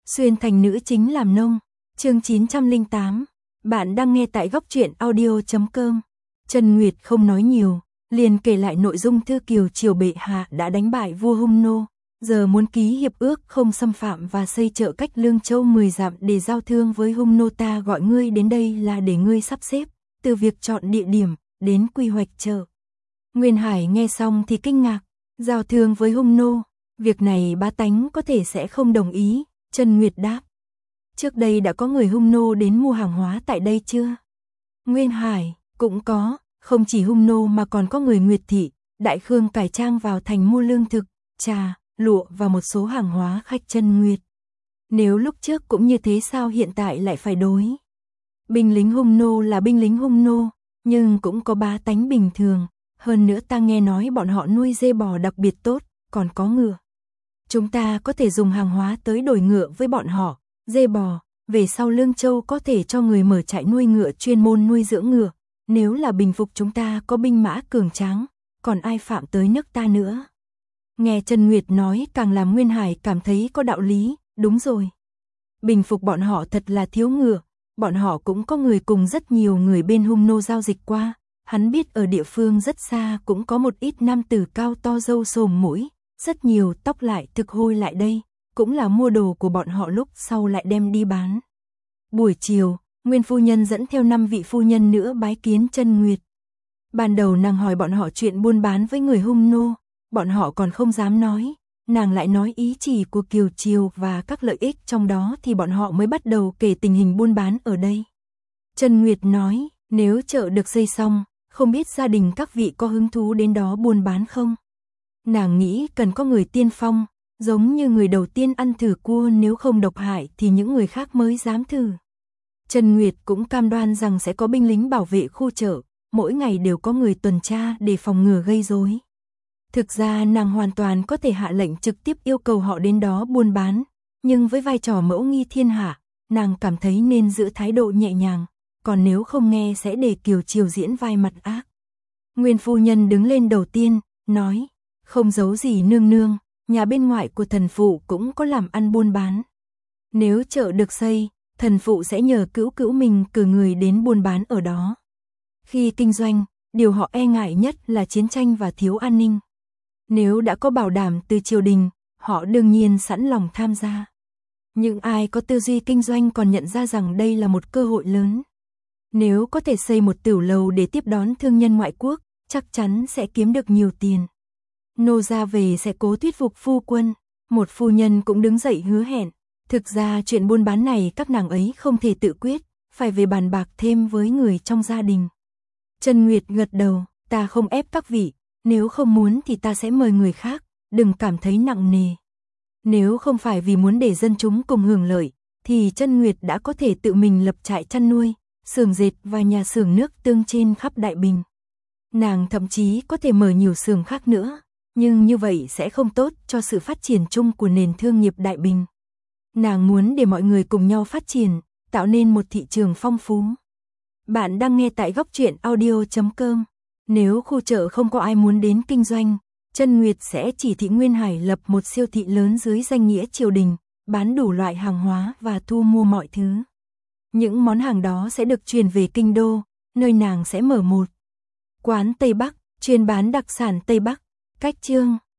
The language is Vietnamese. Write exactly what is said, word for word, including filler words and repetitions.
Xuyên thành nữ chính làm nông. Chương chín trăm lẻ tám. Bạn đang nghe tại góc truyện audio chấm com. Trần Nguyệt không nói nhiều, liền kể lại nội dung thư kiều triều bệ hạ đã đánh bại vua Hung Nô, giờ muốn ký hiệp ước không xâm phạm và xây chợ cách Lương Châu mười dặm để giao thương với Hung Nô. Ta gọi ngươi đến đây là để ngươi sắp xếp, từ việc chọn địa điểm đến quy hoạch chợ. Nguyên Hải nghe xong thì kinh ngạc, giao thương với Hung Nô, việc này bá tánh có thể sẽ không đồng ý. Trần Nguyệt đáp, trước đây đã có người Hung Nô đến mua hàng hóa tại đây chưa? Nguyên Hải, cũng có, không chỉ Hung Nô mà còn có người Nguyệt Thị, Đại Khương cải trang vào thành mua lương thực, trà, lụa và một số hàng hóa khách Trần Nguyệt. Nếu lúc trước cũng như thế sao hiện tại lại phải đối? Binh lính Hung Nô là binh lính Hung Nô, nhưng cũng có bá tánh bình thường, hơn nữa ta nghe nói bọn họ nuôi dê bò đặc biệt tốt, còn có ngựa. Chúng ta có thể dùng hàng hóa tới đổi ngựa với bọn họ, dê bò, về sau Lương Châu có thể cho người mở trại nuôi ngựa chuyên môn nuôi dưỡng ngựa, nếu là bình phục chúng ta có binh mã cường tráng, còn ai phạm tới nước ta nữa. Nghe Trần Nguyệt nói càng làm Nguyên Hải cảm thấy có đạo lý, đúng rồi. Bình phục bọn họ thật là thiếu ngựa, bọn họ cũng có người cùng rất nhiều người bên Hung Nô giao dịch qua, hắn biết ở địa phương rất xa cũng có một ít nam tử cao to râu xồm mũi, rất nhiều tóc lại thực hôi lại đây, cũng là mua đồ của bọn họ lúc sau lại đem đi bán. Buổi chiều, Nguyên phu nhân dẫn theo năm vị phu nhân nữa bái kiến Trần Nguyệt. Ban đầu nàng hỏi bọn họ chuyện buôn bán với người Hung Nô, bọn họ còn không dám nói, nàng lại nói ý chỉ của Kiều Triều và các lợi ích trong đó thì bọn họ mới bắt đầu kể tình hình buôn bán ở đây. Trần Nguyệt nói, nếu chợ được xây xong, không biết gia đình các vị có hứng thú đến đó buôn bán không? Nàng nghĩ cần có người tiên phong, giống như người đầu tiên ăn thử cua, nếu không độc hại thì những người khác mới dám thử. Trần Nguyệt cũng cam đoan rằng sẽ có binh lính bảo vệ khu chợ, mỗi ngày đều có người tuần tra để phòng ngừa gây rối. Thực ra nàng hoàn toàn có thể hạ lệnh trực tiếp yêu cầu họ đến đó buôn bán, nhưng với vai trò mẫu nghi thiên hạ, nàng cảm thấy nên giữ thái độ nhẹ nhàng, còn nếu không nghe sẽ để Kiều Triều diễn vai mặt ác. Nguyên phu nhân đứng lên đầu tiên, nói, không giấu gì nương nương, nhà bên ngoại của thần phụ cũng có làm ăn buôn bán. Nếu chợ được xây, thần phụ sẽ nhờ cữu cữu mình cử người đến buôn bán ở đó. Khi kinh doanh, điều họ e ngại nhất là chiến tranh và thiếu an ninh. Nếu đã có bảo đảm từ triều đình, họ đương nhiên sẵn lòng tham gia. Nhưng ai có tư duy kinh doanh còn nhận ra rằng đây là một cơ hội lớn. Nếu có thể xây một tiểu lầu để tiếp đón thương nhân ngoại quốc, chắc chắn sẽ kiếm được nhiều tiền. Nô ra về sẽ cố thuyết phục phu quân. Một phu nhân cũng đứng dậy hứa hẹn. Thực ra chuyện buôn bán này các nàng ấy không thể tự quyết, phải về bàn bạc thêm với người trong gia đình. Trần Nguyệt gật đầu, ta không ép các vị, nếu không muốn thì ta sẽ mời người khác, đừng cảm thấy nặng nề. Nếu không phải vì muốn để dân chúng cùng hưởng lợi, thì Trần Nguyệt đã có thể tự mình lập trại chăn nuôi, xưởng dệt và nhà xưởng nước tương trên khắp Đại Bình. Nàng thậm chí có thể mở nhiều xưởng khác nữa, nhưng như vậy sẽ không tốt cho sự phát triển chung của nền thương nghiệp Đại Bình. Nàng muốn để mọi người cùng nhau phát triển, tạo nên một thị trường phong phú. Bạn đang nghe tại góc truyện audio chấm com. Nếu khu chợ không có ai muốn đến kinh doanh, Trần Nguyệt sẽ chỉ thị Nguyên Hải lập một siêu thị lớn dưới danh nghĩa triều đình, bán đủ loại hàng hóa và thu mua mọi thứ. Những món hàng đó sẽ được truyền về kinh đô, nơi nàng sẽ mở một quán Tây Bắc, chuyên bán đặc sản Tây Bắc. Cách chương